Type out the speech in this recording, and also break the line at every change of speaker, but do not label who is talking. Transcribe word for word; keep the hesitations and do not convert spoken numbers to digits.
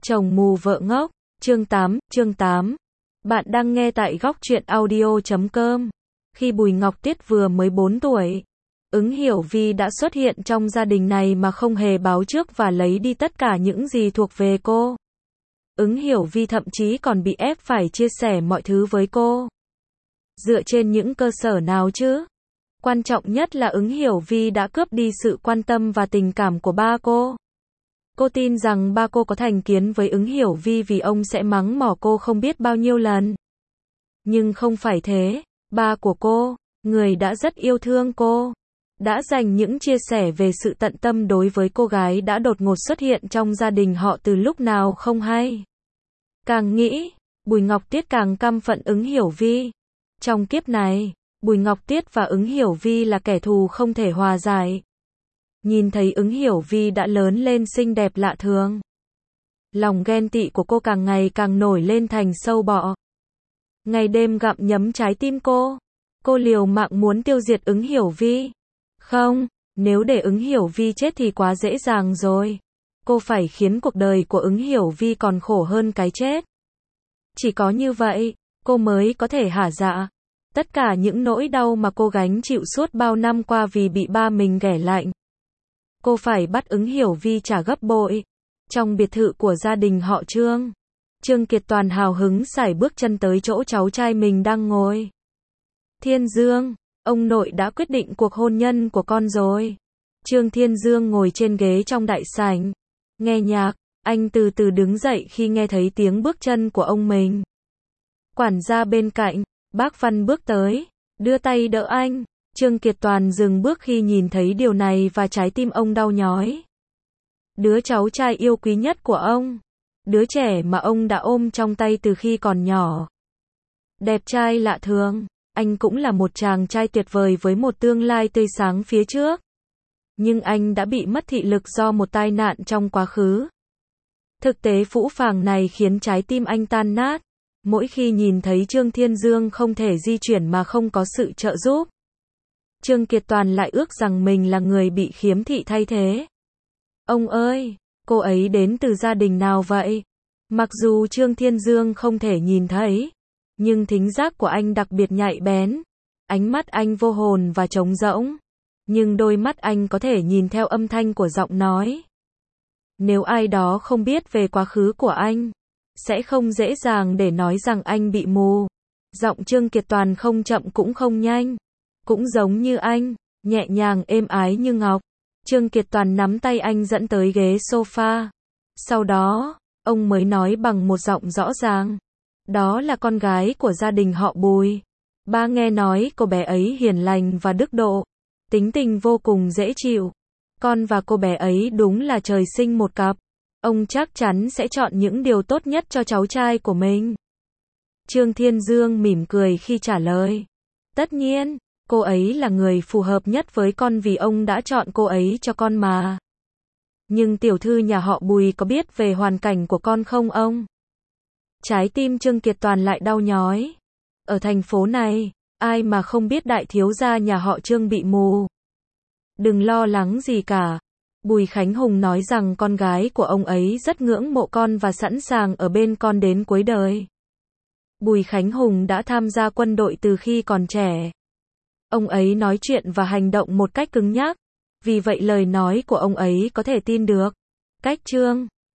Chồng mù vợ ngốc, chương tám, chương tám. Bạn đang nghe tại góc truyện audio chấm com. Khi Bùi Ngọc Tiết vừa mới bốn tuổi, Ứng Hiểu Vi đã xuất hiện trong gia đình này mà không hề báo trước và lấy đi tất cả những gì thuộc về cô. Ứng Hiểu Vi thậm chí còn bị ép phải chia sẻ mọi thứ với cô. Dựa trên những cơ sở nào chứ? Quan trọng nhất là Ứng Hiểu Vi đã cướp đi sự quan tâm và tình cảm của ba cô. Cô tin rằng ba cô có thành kiến với Ứng Hiểu Vi vì ông sẽ mắng mỏ cô không biết bao nhiêu lần. Nhưng không phải thế, ba của cô, người đã rất yêu thương cô, đã dành những chia sẻ về sự tận tâm đối với cô gái đã đột ngột xuất hiện trong gia đình họ từ lúc nào không hay. Càng nghĩ, Bùi Ngọc Tiết càng căm phận Ứng Hiểu Vi. Trong kiếp này, Bùi Ngọc Tiết và Ứng Hiểu Vi là kẻ thù không thể hòa giải. Nhìn thấy Ứng Hiểu Vi đã lớn lên xinh đẹp lạ thường, lòng ghen tị của cô càng ngày càng nổi lên thành sâu bọ. Ngày đêm gặm nhấm trái tim cô. Cô liều mạng muốn tiêu diệt Ứng Hiểu Vi. Không, nếu để Ứng Hiểu Vi chết thì quá dễ dàng rồi. Cô phải khiến cuộc đời của Ứng Hiểu Vi còn khổ hơn cái chết. Chỉ có như vậy, cô mới có thể hả dạ tất cả những nỗi đau mà cô gánh chịu suốt bao năm qua vì bị ba mình ghẻ lạnh. Cô phải bắt Ứng Hiểu Vi trả gấp bội. Trong biệt thự của gia đình họ Trương, Trương Kiệt Toàn hào hứng sải bước chân tới chỗ cháu trai mình đang ngồi. Thiên Dương, ông nội đã quyết định cuộc hôn nhân của con rồi. Trương Thiên Dương ngồi trên ghế trong đại sảnh, nghe nhạc, anh từ từ đứng dậy khi nghe thấy tiếng bước chân của ông mình. Quản gia bên cạnh, bác Văn bước tới, đưa tay đỡ anh. Trương Kiệt Toàn dừng bước khi nhìn thấy điều này và trái tim ông đau nhói. Đứa cháu trai yêu quý nhất của ông, đứa trẻ mà ông đã ôm trong tay từ khi còn nhỏ. Đẹp trai lạ thường, anh cũng là một chàng trai tuyệt vời với một tương lai tươi sáng phía trước. Nhưng anh đã bị mất thị lực do một tai nạn trong quá khứ. Thực tế phũ phàng này khiến trái tim anh tan nát. Mỗi khi nhìn thấy Trương Thiên Dương không thể di chuyển mà không có sự trợ giúp, Trương Kiệt Toàn lại ước rằng mình là người bị khiếm thị thay thế. Ông ơi, cô ấy đến từ gia đình nào vậy? Mặc dù Trương Thiên Dương không thể nhìn thấy, nhưng thính giác của anh đặc biệt nhạy bén. Ánh mắt anh vô hồn và trống rỗng, nhưng đôi mắt anh có thể nhìn theo âm thanh của giọng nói. Nếu ai đó không biết về quá khứ của anh, sẽ không dễ dàng để nói rằng anh bị mù. Giọng Trương Kiệt Toàn không chậm cũng không nhanh, cũng giống như anh, nhẹ nhàng êm ái như ngọc. Trương Kiệt Toàn nắm tay anh dẫn tới ghế sofa. Sau đó, ông mới nói bằng một giọng rõ ràng. Đó là con gái của gia đình họ Bùi. Ba nghe nói cô bé ấy hiền lành và đức độ, tính tình vô cùng dễ chịu. Con và cô bé ấy đúng là trời sinh một cặp. Ông chắc chắn sẽ chọn những điều tốt nhất cho cháu trai của mình. Trương Thiên Dương mỉm cười khi trả lời. Tất nhiên, cô ấy là người phù hợp nhất với con vì ông đã chọn cô ấy cho con mà. Nhưng tiểu thư nhà họ Bùi có biết về hoàn cảnh của con không ông? Trái tim Trương Kiệt Toàn lại đau nhói. Ở thành phố này, ai mà không biết đại thiếu gia nhà họ Trương bị mù. Đừng lo lắng gì cả. Bùi Khánh Hùng nói rằng con gái của ông ấy rất ngưỡng mộ con và sẵn sàng ở bên con đến cuối đời. Bùi Khánh Hùng đã tham gia quân đội từ khi còn trẻ. Ông ấy nói chuyện và hành động một cách cứng nhắc, vì vậy lời nói của ông ấy có thể tin được. Cách Trương